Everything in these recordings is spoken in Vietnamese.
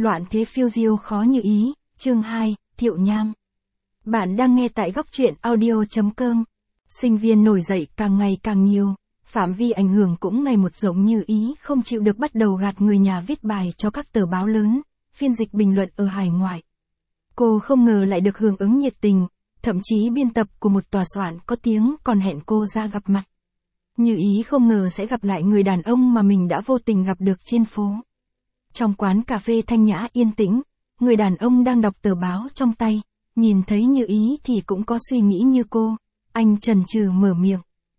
Loạn thế phiêu diêu khó như ý, chương 2, Thiệu Nham. Bạn đang nghe tại góc truyện audio.com. Sinh viên nổi dậy càng ngày càng nhiều, phạm vi ảnh hưởng cũng ngày một giống Như Ý không chịu được bắt đầu gạt người nhà viết bài cho các tờ báo lớn, phiên dịch bình luận ở hải ngoại. Cô không ngờ lại được hưởng ứng nhiệt tình, thậm chí biên tập của một tòa soạn có tiếng còn hẹn cô ra gặp mặt. Như Ý không ngờ sẽ gặp lại người đàn ông mà mình đã vô tình gặp được trên phố. Trong quán cà phê thanh nhã yên tĩnh, người đàn ông đang đọc tờ báo trong tay, nhìn thấy Như Ý thì cũng có suy nghĩ như cô, anh chần chừ mở miệng.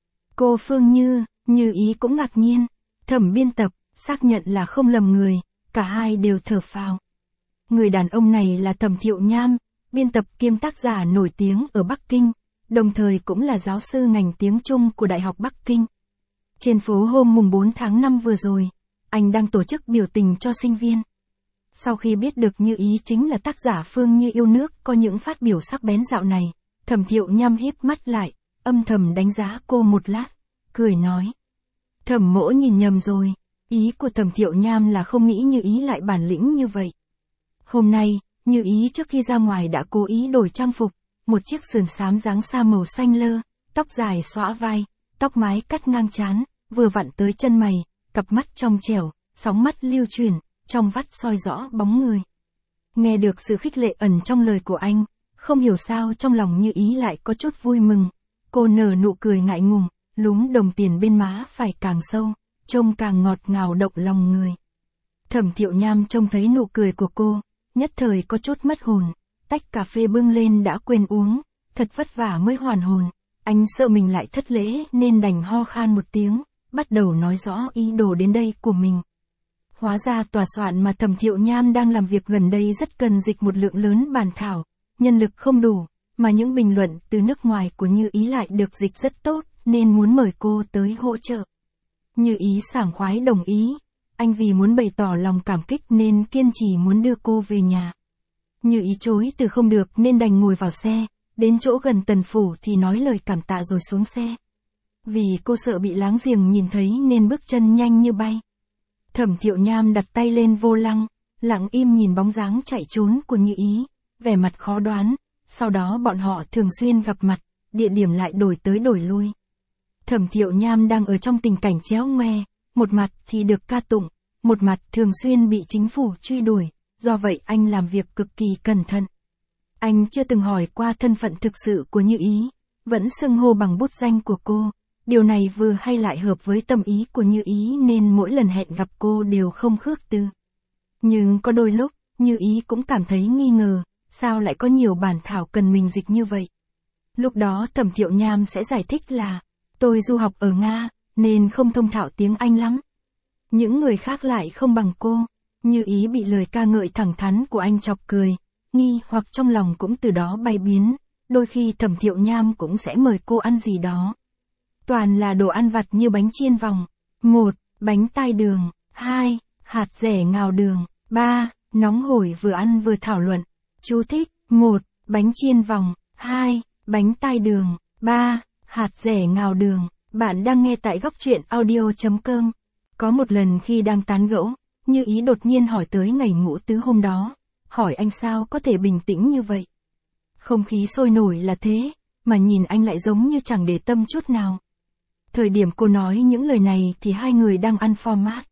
Cô Phương Như Ý cũng ngạc nhiên, thẩm biên tập, xác nhận là không lầm người, cả hai đều thở phào. Người đàn ông này là Thẩm Thiệu Nham, biên tập kiêm tác giả nổi tiếng ở Bắc Kinh, đồng thời cũng là giáo sư ngành tiếng Trung của Đại học Bắc Kinh. Trên phố hôm mùng 4 tháng 5 vừa rồi, anh đang tổ chức biểu tình cho sinh viên. Sau khi biết được Như Ý chính là tác giả Phương Như yêu nước có những phát biểu sắc bén dạo này, Thẩm Thiệu Nham híp mắt lại, âm thầm đánh giá cô một lát, cười nói. Thẩm mỗ nhìn nhầm rồi, ý của Thẩm Thiệu Nham là không nghĩ Như Ý lại bản lĩnh như vậy. Hôm nay, Như Ý trước khi ra ngoài đã cố ý đổi trang phục, một chiếc sườn xám dáng sa màu xanh lơ, tóc dài xõa vai, tóc mái cắt ngang trán, vừa vặn tới chân mày, cặp mắt trong trẻo, sóng mắt lưu chuyển, trong vắt soi rõ bóng người. Nghe được sự khích lệ ẩn trong lời của anh, không hiểu sao trong lòng Như Ý lại có chút vui mừng. Cô nở nụ cười ngại ngùng, lúm đồng tiền bên má phải càng sâu, trông càng ngọt ngào động lòng người. Thẩm Thiệu Nham trông thấy nụ cười của cô, nhất thời có chút mất hồn, tách cà phê bưng lên đã quên uống, thật vất vả mới hoàn hồn. Anh sợ mình lại thất lễ nên đành ho khan một tiếng, bắt đầu nói rõ ý đồ đến đây của mình. Hóa ra tòa soạn mà Thẩm Thiệu Nham đang làm việc gần đây rất cần dịch một lượng lớn bản thảo, nhân lực không đủ, mà những bình luận từ nước ngoài của Như Ý lại được dịch rất tốt, nên muốn mời cô tới hỗ trợ. Như Ý sảng khoái đồng ý, anh vì muốn bày tỏ lòng cảm kích nên kiên trì muốn đưa cô về nhà. Như Ý chối từ không được nên đành ngồi vào xe, đến chỗ gần Tần Phủ thì nói lời cảm tạ rồi xuống xe. Vì cô sợ bị láng giềng nhìn thấy nên bước chân nhanh như bay. Thẩm Thiệu Nham đặt tay lên vô lăng, lặng im nhìn bóng dáng chạy trốn của Như Ý, vẻ mặt khó đoán, sau đó bọn họ thường xuyên gặp mặt, địa điểm lại đổi tới đổi lui. Thẩm Thiệu Nham đang ở trong tình cảnh chéo ngoe, một mặt thì được ca tụng, một mặt thường xuyên bị chính phủ truy đuổi, do vậy anh làm việc cực kỳ cẩn thận. Anh chưa từng hỏi qua thân phận thực sự của Như Ý, vẫn xưng hô bằng bút danh của cô. Điều này vừa hay lại hợp với tâm ý của Như Ý nên mỗi lần hẹn gặp cô đều không khước từ. Nhưng có đôi lúc, Như Ý cũng cảm thấy nghi ngờ, sao lại có nhiều bản thảo cần mình dịch như vậy. Lúc đó Thẩm Thiệu Nham sẽ giải thích là, tôi du học ở Nga, nên không thông thạo tiếng Anh lắm. Những người khác lại không bằng cô. Như Ý bị lời ca ngợi thẳng thắn của anh chọc cười, nghi hoặc trong lòng cũng từ đó bay biến, đôi khi Thẩm Thiệu Nham cũng sẽ mời cô ăn gì đó. Toàn là đồ ăn vặt như bánh chiên vòng. 1. Bánh tai đường. 2. Hạt dẻ ngào đường. 3. Nóng hổi vừa ăn vừa thảo luận. Chú thích. 1. Bánh chiên vòng. 2. Bánh tai đường. 3. Hạt dẻ ngào đường. Bạn đang nghe tại góc truyện audio.com. Có một lần khi đang tán gẫu, Như Ý đột nhiên hỏi tới ngày ngũ tứ hôm đó. Hỏi anh sao có thể bình tĩnh như vậy. Không khí sôi nổi là thế, mà nhìn anh lại giống như chẳng để tâm chút nào. Thời điểm cô nói những lời này thì hai người đang ăn format.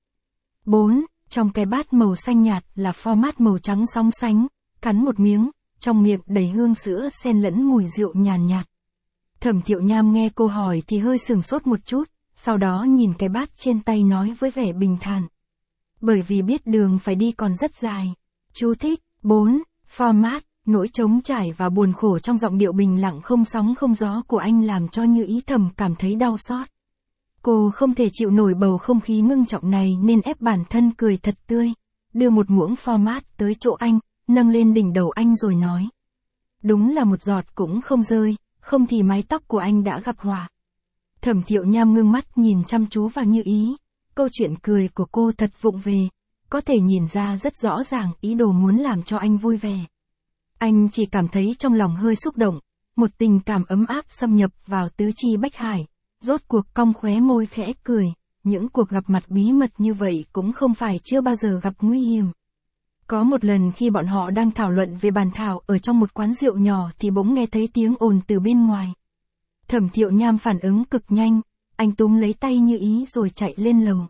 4. Trong cái bát màu xanh nhạt là format màu trắng sóng sánh, cắn một miếng, trong miệng đầy hương sữa xen lẫn mùi rượu nhàn nhạt. Thẩm Thiệu Nham nghe cô hỏi thì hơi sửng sốt một chút, sau đó nhìn cái bát trên tay nói với vẻ bình thản. Bởi vì biết đường phải đi còn rất dài. Chú thích. 4. Format, nỗi trống trải và buồn khổ trong giọng điệu bình lặng không sóng không gió của anh làm cho Như Ý thầm cảm thấy đau xót. Cô không thể chịu nổi bầu không khí ngưng trọng này nên ép bản thân cười thật tươi, đưa một muỗng format tới chỗ anh, nâng lên đỉnh đầu anh rồi nói. Đúng là một giọt cũng không rơi, không thì mái tóc của anh đã gặp họa. Thẩm Thiệu Nham ngưng mắt nhìn chăm chú vào Như Ý, câu chuyện cười của cô thật vụng về, có thể nhìn ra rất rõ ràng ý đồ muốn làm cho anh vui vẻ. Anh chỉ cảm thấy trong lòng hơi xúc động, một tình cảm ấm áp xâm nhập vào tứ chi bách hải, rốt cuộc cong khóe môi khẽ cười, những cuộc gặp mặt bí mật như vậy cũng không phải chưa bao giờ gặp nguy hiểm. Có một lần khi bọn họ đang thảo luận về bàn thảo ở trong một quán rượu nhỏ thì bỗng nghe thấy tiếng ồn từ bên ngoài. Thẩm Thiệu Nham phản ứng cực nhanh, anh túm lấy tay Như Ý rồi chạy lên lầu.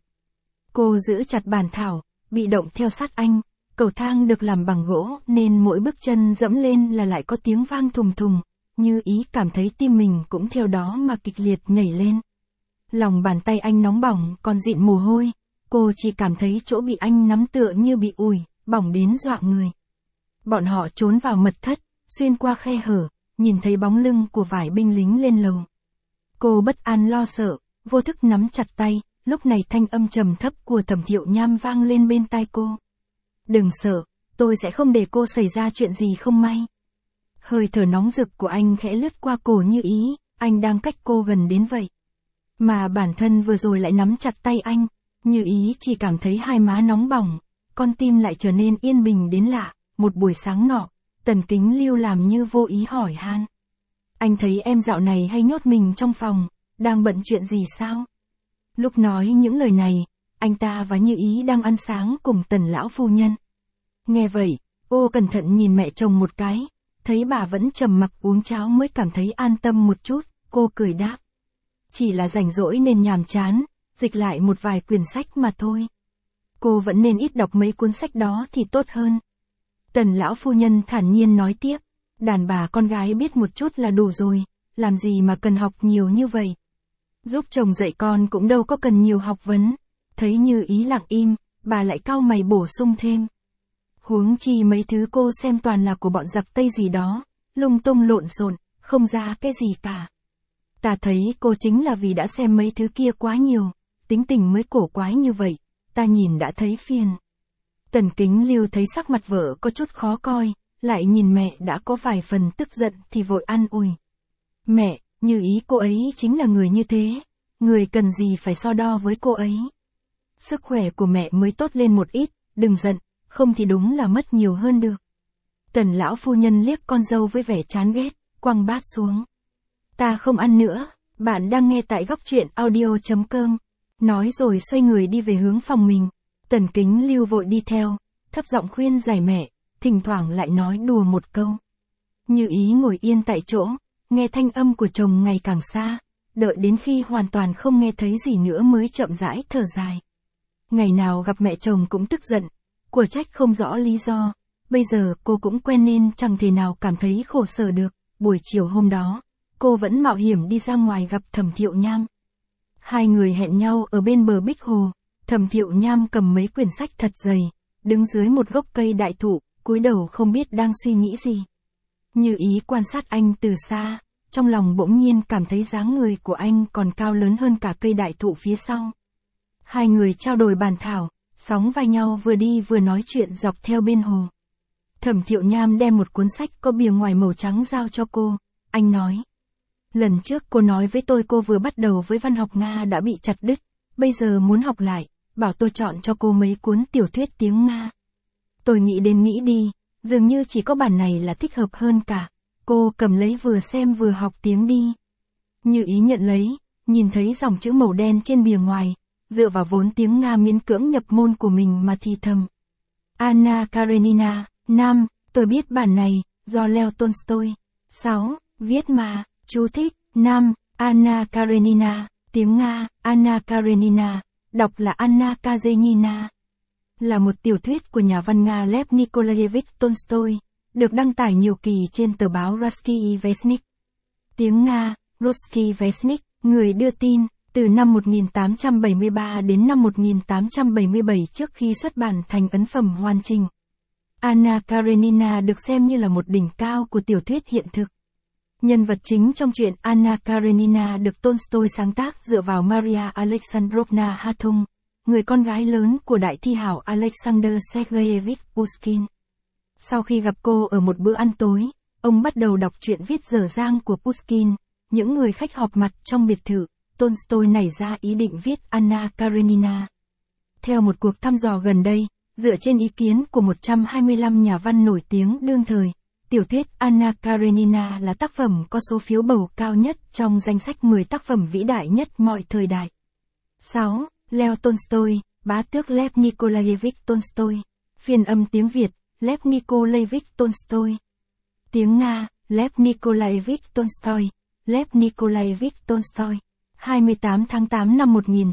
Cô giữ chặt bàn thảo, bị động theo sát anh, cầu thang được làm bằng gỗ nên mỗi bước chân dẫm lên là lại có tiếng vang thùng thùng, Như Ý cảm thấy tim mình cũng theo đó mà kịch liệt nhảy lên. Lòng bàn tay anh nóng bỏng còn dịn mồ hôi, cô chỉ cảm thấy chỗ bị anh nắm tựa như bị ủi, bỏng đến dọa người. Bọn họ trốn vào mật thất, xuyên qua khe hở, nhìn thấy bóng lưng của vài binh lính lên lầu. Cô bất an lo sợ, vô thức nắm chặt tay, lúc này thanh âm trầm thấp của Thẩm Thiệu Nham vang lên bên tai cô. Đừng sợ, tôi sẽ không để cô xảy ra chuyện gì không may. Hơi thở nóng rực của anh khẽ lướt qua cổ Như Ý, anh đang cách cô gần đến vậy. Mà bản thân vừa rồi lại nắm chặt tay anh, Như Ý chỉ cảm thấy hai má nóng bỏng, con tim lại trở nên yên bình đến lạ. Một buổi sáng nọ, Tần Kính Lưu làm như vô ý hỏi han. Anh thấy em dạo này hay nhốt mình trong phòng, đang bận chuyện gì sao? Lúc nói những lời này, anh ta và Như Ý đang ăn sáng cùng Tần lão phu nhân. Nghe vậy, cô cẩn thận nhìn mẹ chồng một cái, thấy bà vẫn trầm mặc uống cháo mới cảm thấy an tâm một chút, cô cười đáp. Chỉ là rảnh rỗi nên nhàm chán, dịch lại một vài quyển sách mà thôi. Cô vẫn nên ít đọc mấy cuốn sách đó thì tốt hơn. Tần lão phu nhân thản nhiên nói tiếp, đàn bà con gái biết một chút là đủ rồi, làm gì mà cần học nhiều như vậy. Giúp chồng dạy con cũng đâu có cần nhiều học vấn. Thấy Như Ý lặng im, bà lại cau mày bổ sung thêm. Huống chi mấy thứ cô xem toàn là của bọn giặc Tây gì đó, lung tung lộn xộn, không ra cái gì cả. Ta thấy cô chính là vì đã xem mấy thứ kia quá nhiều, tính tình mới cổ quái như vậy, ta nhìn đã thấy phiền. Tần Kính Lưu thấy sắc mặt vợ có chút khó coi, lại nhìn mẹ đã có vài phần tức giận thì vội an ủi. Mẹ, Như Ý cô ấy chính là người như thế, người cần gì phải so đo với cô ấy. Sức khỏe của mẹ mới tốt lên một ít, đừng giận, không thì đúng là mất nhiều hơn được. Tần lão phu nhân liếc con dâu với vẻ chán ghét, quăng bát xuống. Ta không ăn nữa, bạn đang nghe tại góc truyện audio.com. Nói rồi xoay người đi về hướng phòng mình. Tần Kính Lưu vội đi theo, thấp giọng khuyên giải mẹ, thỉnh thoảng lại nói đùa một câu. Như Ý ngồi yên tại chỗ, nghe thanh âm của chồng ngày càng xa, đợi đến khi hoàn toàn không nghe thấy gì nữa mới chậm rãi thở dài. Ngày nào gặp mẹ chồng cũng tức giận, của trách không rõ lý do, bây giờ cô cũng quen nên chẳng thể nào cảm thấy khổ sở được. Buổi chiều hôm đó, cô vẫn mạo hiểm đi ra ngoài gặp Thẩm Thiệu Nham. Hai người hẹn nhau ở bên bờ Bích Hồ, Thẩm Thiệu Nham cầm mấy quyển sách thật dày, đứng dưới một gốc cây đại thụ, cúi đầu không biết đang suy nghĩ gì. Như Ý quan sát anh từ xa, trong lòng bỗng nhiên cảm thấy dáng người của anh còn cao lớn hơn cả cây đại thụ phía sau. Hai người trao đổi bàn thảo, sóng vai nhau vừa đi vừa nói chuyện dọc theo bên hồ. Thẩm Thiệu Nham đem một cuốn sách có bìa ngoài màu trắng giao cho cô, anh nói. Lần trước cô nói với tôi cô vừa bắt đầu với văn học Nga đã bị chặt đứt, bây giờ muốn học lại, bảo tôi chọn cho cô mấy cuốn tiểu thuyết tiếng Nga. Tôi nghĩ đến nghĩ đi, dường như chỉ có bản này là thích hợp hơn cả. Cô cầm lấy vừa xem vừa học tiếng đi. Như Ý nhận lấy, nhìn thấy dòng chữ màu đen trên bìa ngoài, dựa vào vốn tiếng Nga miễn cưỡng nhập môn của mình mà thì thầm. Anna Karenina, Nam, tôi biết bản này, do Leo Tolstoy. 6. Viết mà, chú thích, Nam, Anna Karenina, tiếng Nga, Anna Karenina, đọc là Anna Karenina. Là một tiểu thuyết của nhà văn Nga Lev Nikolaevich Tolstoy, được đăng tải nhiều kỳ trên tờ báo Ruski Vestnik. Tiếng Nga, Ruski Vestnik, người đưa tin, từ năm 1873 đến năm 1877 trước khi xuất bản thành ấn phẩm hoàn chỉnh. Anna Karenina được xem như là một đỉnh cao của tiểu thuyết hiện thực. Nhân vật chính trong truyện Anna Karenina được Tolstoy sáng tác dựa vào Maria Alexandrovna Hatung, người con gái lớn của đại thi hảo Alexander Sergeyevich Pushkin. Sau khi gặp cô ở một bữa ăn tối, ông bắt đầu đọc truyện viết dở dang của Pushkin. Những người khách họp mặt trong biệt thự, Tolstoy nảy ra ý định viết Anna Karenina. Theo một cuộc thăm dò gần đây, dựa trên ý kiến của 125 nhà văn nổi tiếng đương thời, tiểu thuyết Anna Karenina là tác phẩm có số phiếu bầu cao nhất trong danh sách 10 tác phẩm vĩ đại nhất mọi thời đại. 6. Leo Tolstoy, bá tước Lev Nikolaevich Tolstoy. Phiên âm tiếng Việt, Lev Nikolaevich Tolstoy. Tiếng Nga, Lev Nikolaevich Tolstoy, Lev Nikolaevich Tolstoy. 28 tháng 8 năm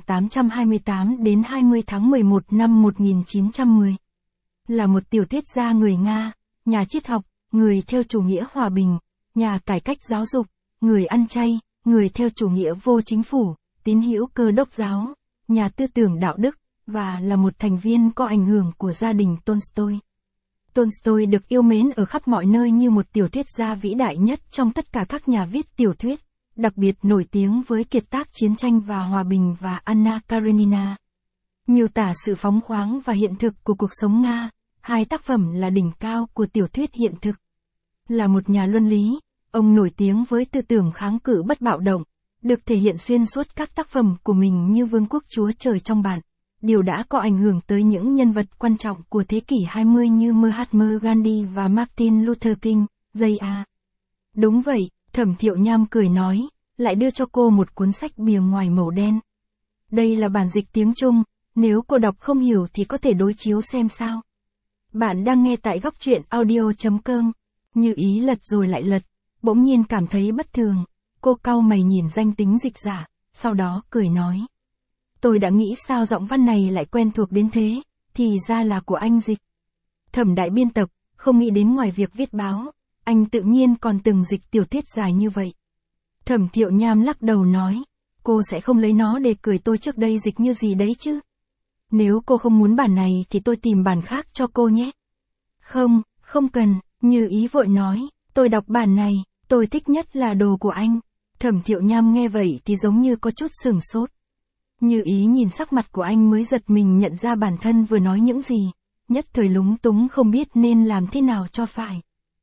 1828 đến 20 tháng 11 năm 1910. Là một tiểu thuyết gia người Nga, nhà triết học, người theo chủ nghĩa hòa bình, nhà cải cách giáo dục, người ăn chay, người theo chủ nghĩa vô chính phủ, tín hữu Cơ đốc giáo, nhà tư tưởng đạo đức, và là một thành viên có ảnh hưởng của gia đình Tolstoy. Tolstoy được yêu mến ở khắp mọi nơi như một tiểu thuyết gia vĩ đại nhất trong tất cả các nhà viết tiểu thuyết, đặc biệt nổi tiếng với kiệt tác Chiến tranh và Hòa bình và Anna Karenina. Miêu tả sự phóng khoáng và hiện thực của cuộc sống Nga, hai tác phẩm là đỉnh cao của tiểu thuyết hiện thực. Là một nhà luân lý, ông nổi tiếng với tư tưởng kháng cự bất bạo động, được thể hiện xuyên suốt các tác phẩm của mình như Vương quốc Chúa Trời trong bạn. Điều đã có ảnh hưởng tới những nhân vật quan trọng của thế kỷ 20 như Mahatma Gandhi và Martin Luther King, Jr. Đúng vậy, Thẩm Thiệu Nham cười nói, lại đưa cho cô một cuốn sách bìa ngoài màu đen. Đây là bản dịch tiếng Trung, nếu cô đọc không hiểu thì có thể đối chiếu xem sao. Bạn đang nghe tại góc truyện audio.com. Như Ý lật rồi lại lật, bỗng nhiên cảm thấy bất thường. Cô cau mày nhìn danh tính dịch giả, sau đó cười nói. Tôi đã nghĩ sao giọng văn này lại quen thuộc đến thế, thì ra là của anh dịch. Thẩm đại biên tập, không nghĩ đến ngoài việc viết báo, anh tự nhiên còn từng dịch tiểu thuyết dài như vậy. Thẩm Thiệu Nham lắc đầu nói, cô sẽ không lấy nó để cười tôi trước đây dịch như gì đấy chứ. Nếu cô không muốn bản này thì tôi tìm bản khác cho cô nhé. Không, không cần, Như Ý vội nói, tôi đọc bản này, tôi thích nhất là đồ của anh. Thẩm Thiệu Nham nghe vậy thì giống như có chút sửng sốt. Như Ý nhìn sắc mặt của anh mới giật mình nhận ra bản thân vừa nói những gì, nhất thời lúng túng không biết nên làm thế nào cho phải.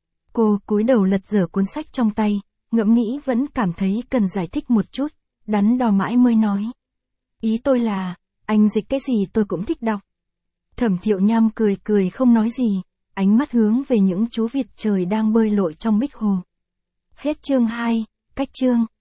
Cô cúi đầu lật dở cuốn sách trong tay, ngẫm nghĩ vẫn cảm thấy cần giải thích một chút, đắn đo mãi mới nói. Ý tôi là, anh dịch cái gì tôi cũng thích đọc. Thẩm Thiệu Nham cười cười không nói gì, ánh mắt hướng về những chú vịt trời đang bơi lội trong bích hồ. Hết chương 2, cách chương.